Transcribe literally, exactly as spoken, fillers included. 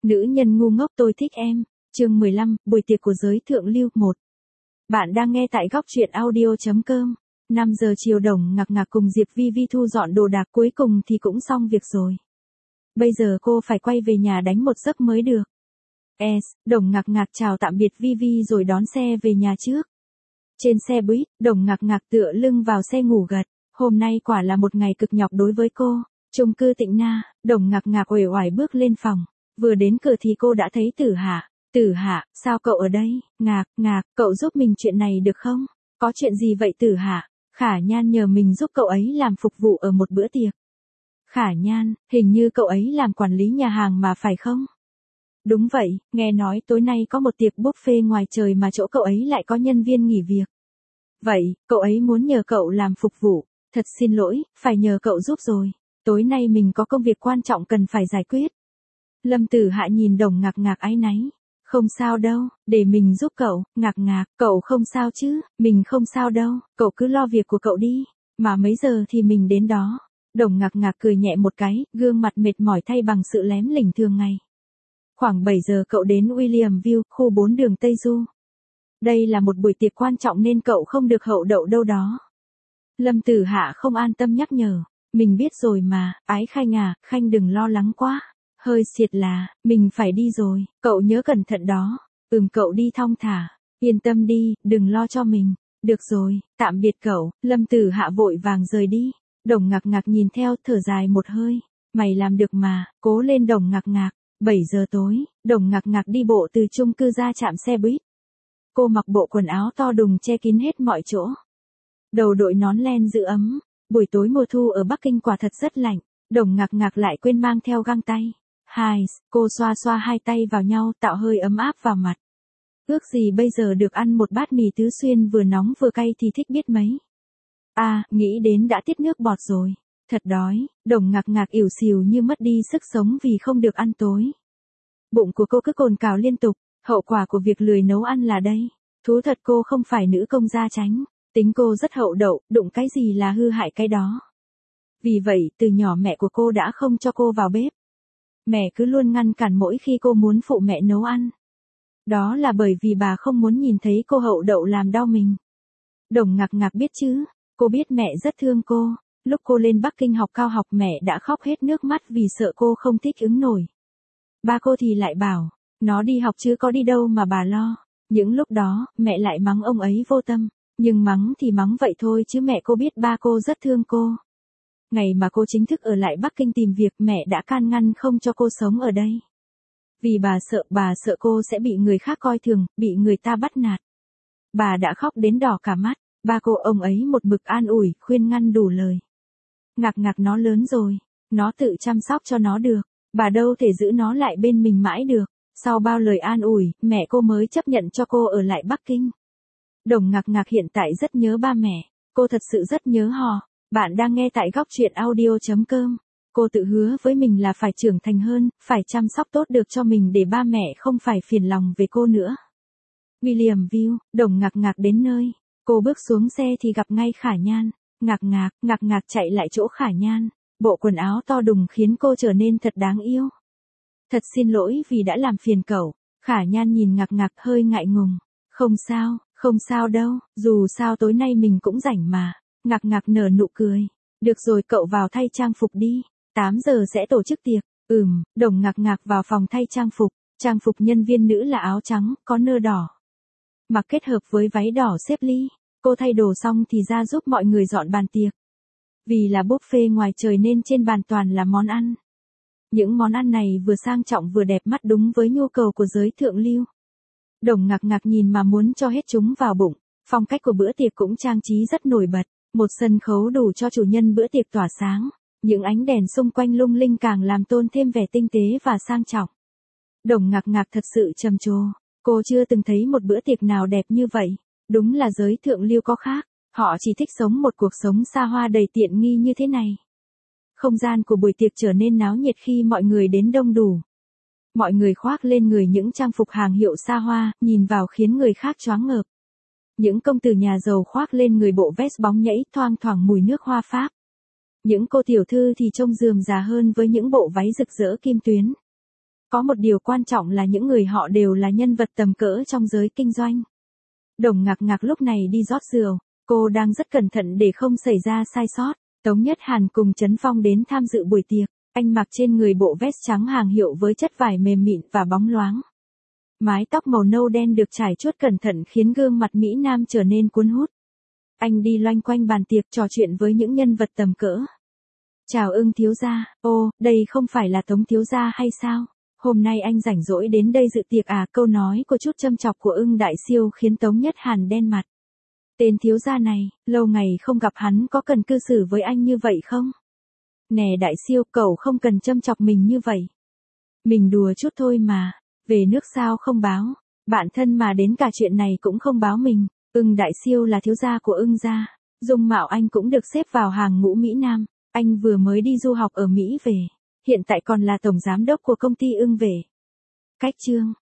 Nữ nhân ngu ngốc tôi thích em, chương mười lăm, buổi tiệc của giới thượng lưu một. Bạn đang nghe tại góc truyện audio.com. năm giờ chiều Đồng Ngạc Ngạc cùng Diệp Vi Vi thu dọn đồ đạc, cuối cùng thì cũng xong việc rồi. Bây giờ cô phải quay về nhà đánh một giấc mới được. Es, Đồng Ngạc Ngạc chào tạm biệt Vi Vi rồi đón xe về nhà trước. Trên xe buýt, Đồng Ngạc Ngạc tựa lưng vào xe ngủ gật. Hôm nay quả là một ngày cực nhọc đối với cô. Chung cư Tịnh Na, Đồng Ngạc Ngạc uể oải bước lên phòng. Vừa đến cửa thì cô đã thấy Tử Hạ. Tử Hạ, sao cậu ở đây? Ngạc, Ngạc, cậu giúp mình chuyện này được không? Có chuyện gì vậy Tử Hạ? Khả Nhan nhờ mình giúp cậu ấy làm phục vụ ở một bữa tiệc. Khả Nhan, hình như cậu ấy làm quản lý nhà hàng mà phải không? Đúng vậy, nghe nói tối nay có một tiệc buffet ngoài trời mà chỗ cậu ấy lại có nhân viên nghỉ việc. Vậy, cậu ấy muốn nhờ cậu làm phục vụ. Thật xin lỗi, phải nhờ cậu giúp rồi. Tối nay mình có công việc quan trọng cần phải giải quyết. Lâm Tử Hạ nhìn Đồng Ngạc Ngạc áy náy. Không sao đâu, để mình giúp cậu. Ngạc Ngạc, cậu không sao chứ? Mình không sao đâu, cậu cứ lo việc của cậu đi. Mà mấy giờ thì mình đến đó. Đồng Ngạc Ngạc cười nhẹ một cái, gương mặt mệt mỏi thay bằng sự lém lỉnh thường ngày. Khoảng bảy giờ cậu đến Williamville, khu bốn đường Tây Du. Đây là một buổi tiệc quan trọng nên cậu không được hậu đậu đâu đó. Lâm Tử Hạ không an tâm nhắc nhở. Mình biết rồi mà, Ái Khanh à, Khanh đừng lo lắng quá. Hơi xiệt là, mình phải đi rồi, cậu nhớ cẩn thận đó. Ừm, cậu đi thong thả, yên tâm đi, đừng lo cho mình. Được rồi, tạm biệt cậu. Lâm Tử Hạ vội vàng rời đi. Đồng Ngạc Ngạc nhìn theo, thở dài một hơi. Mày làm được mà, cố lên Đồng Ngạc Ngạc. bảy giờ tối, Đồng Ngạc Ngạc đi bộ từ chung cư ra trạm xe buýt. Cô mặc bộ quần áo to đùng che kín hết mọi chỗ. Đầu đội nón len giữ ấm. Buổi tối mùa thu ở Bắc Kinh quả thật rất lạnh. Đồng Ngạc Ngạc lại quên mang theo găng tay. Hai, cô xoa xoa hai tay vào nhau tạo hơi ấm áp vào mặt. Ước gì bây giờ được ăn một bát mì tứ xuyên vừa nóng vừa cay thì thích biết mấy. À, nghĩ đến đã tiết nước bọt rồi. Thật đói. Đồng Ngạc Ngạc ỉu xìu như mất đi sức sống vì không được ăn tối. Bụng của cô cứ cồn cào liên tục. Hậu quả của việc lười nấu ăn là đây. Thú thật cô không phải nữ công gia chánh. Tính cô rất hậu đậu, đụng cái gì là hư hại cái đó. Vì vậy, từ nhỏ mẹ của cô đã không cho cô vào bếp. Mẹ cứ luôn ngăn cản mỗi khi cô muốn phụ mẹ nấu ăn. Đó là bởi vì bà không muốn nhìn thấy cô hậu đậu làm đau mình. Đồng Ngạc Ngạc biết chứ, cô biết mẹ rất thương cô. Lúc cô lên Bắc Kinh học cao học mẹ đã khóc hết nước mắt vì sợ cô không thích ứng nổi. Ba cô thì lại bảo, nó đi học chứ có đi đâu mà bà lo. Những lúc đó, mẹ lại mắng ông ấy vô tâm. Nhưng mắng thì mắng vậy thôi chứ mẹ cô biết ba cô rất thương cô. Ngày mà cô chính thức ở lại Bắc Kinh tìm việc mẹ đã can ngăn không cho cô sống ở đây. Vì bà sợ, bà sợ cô sẽ bị người khác coi thường, bị người ta bắt nạt. Bà đã khóc đến đỏ cả mắt, ba cô ông ấy một mực an ủi, khuyên ngăn đủ lời. Ngạc Ngạc nó lớn rồi, nó tự chăm sóc cho nó được, bà đâu thể giữ nó lại bên mình mãi được. Sau bao lời an ủi, mẹ cô mới chấp nhận cho cô ở lại Bắc Kinh. Đồng Ngạc Ngạc hiện tại rất nhớ ba mẹ, cô thật sự rất nhớ họ. Bạn đang nghe tại góc truyện audio.com. Cô tự hứa với mình là phải trưởng thành hơn, phải chăm sóc tốt được cho mình để ba mẹ không phải phiền lòng về cô nữa. Williamville, Đồng Ngạc Ngạc đến nơi. Cô bước xuống xe thì gặp ngay Khả Nhan. Ngạc Ngạc, Ngạc Ngạc chạy lại chỗ Khả Nhan. Bộ quần áo to đùng khiến cô trở nên thật đáng yêu. Thật xin lỗi vì đã làm phiền cậu. Khả Nhan nhìn Ngạc Ngạc hơi ngại ngùng. Không sao, không sao đâu, dù sao tối nay mình cũng rảnh mà. Ngạc Ngạc nở nụ cười. Được rồi cậu vào thay trang phục đi. tám giờ sẽ tổ chức tiệc. Ừm, Đồng Ngạc Ngạc vào phòng thay trang phục. Trang phục nhân viên nữ là áo trắng, có nơ đỏ. Mặc kết hợp với váy đỏ xếp ly. Cô thay đồ xong thì ra giúp mọi người dọn bàn tiệc. Vì là buffet ngoài trời nên trên bàn toàn là món ăn. Những món ăn này vừa sang trọng vừa đẹp mắt đúng với nhu cầu của giới thượng lưu. Đồng Ngạc Ngạc nhìn mà muốn cho hết chúng vào bụng. Phong cách của bữa tiệc cũng trang trí rất nổi bật. Một sân khấu đủ cho chủ nhân bữa tiệc tỏa sáng. Những ánh đèn xung quanh lung linh càng làm tôn thêm vẻ tinh tế và sang trọng. Đồng Ngạc Ngạc thật sự trầm trồ. Cô chưa từng thấy một bữa tiệc nào đẹp như vậy. Đúng là giới thượng lưu có khác. Họ chỉ thích sống một cuộc sống xa hoa đầy tiện nghi như thế này. Không gian của buổi tiệc trở nên náo nhiệt khi mọi người đến đông đủ. Mọi người khoác lên người những trang phục hàng hiệu xa hoa, nhìn vào khiến người khác choáng ngợp. Những công tử nhà giàu khoác lên người bộ vest bóng nhảy thoang thoảng mùi nước hoa Pháp. Những cô tiểu thư thì trông rườm rà hơn với những bộ váy rực rỡ kim tuyến. Có một điều quan trọng là những người họ đều là nhân vật tầm cỡ trong giới kinh doanh. Đồng Ngạc Ngạc lúc này đi rót rượu, cô đang rất cẩn thận để không xảy ra sai sót. Tống Nhất Hàn cùng Trấn Phong đến tham dự buổi tiệc, anh mặc trên người bộ vest trắng hàng hiệu với chất vải mềm mịn và bóng loáng. Mái tóc màu nâu đen được trải chuốt cẩn thận khiến gương mặt Mỹ Nam trở nên cuốn hút. Anh đi loanh quanh bàn tiệc trò chuyện với những nhân vật tầm cỡ. Chào Ưng thiếu gia, ô, đây không phải là Tống thiếu gia hay sao? Hôm nay anh rảnh rỗi đến đây dự tiệc à? Câu nói có chút châm chọc của Ưng Đại Siêu khiến Tống Nhất Hàn đen mặt. Tên thiếu gia này, lâu ngày không gặp hắn có cần cư xử với anh như vậy không? Nè Đại Siêu, cậu không cần châm chọc mình như vậy. Mình đùa chút thôi mà, về nước sao không báo, bạn thân mà đến cả chuyện này cũng không báo mình. Ưng Đại Siêu là thiếu gia của Ưng gia, dung mạo anh cũng được xếp vào hàng ngũ Mỹ Nam, anh vừa mới đi du học ở Mỹ về, hiện tại còn là tổng giám đốc của công ty Ưng về. Cách chương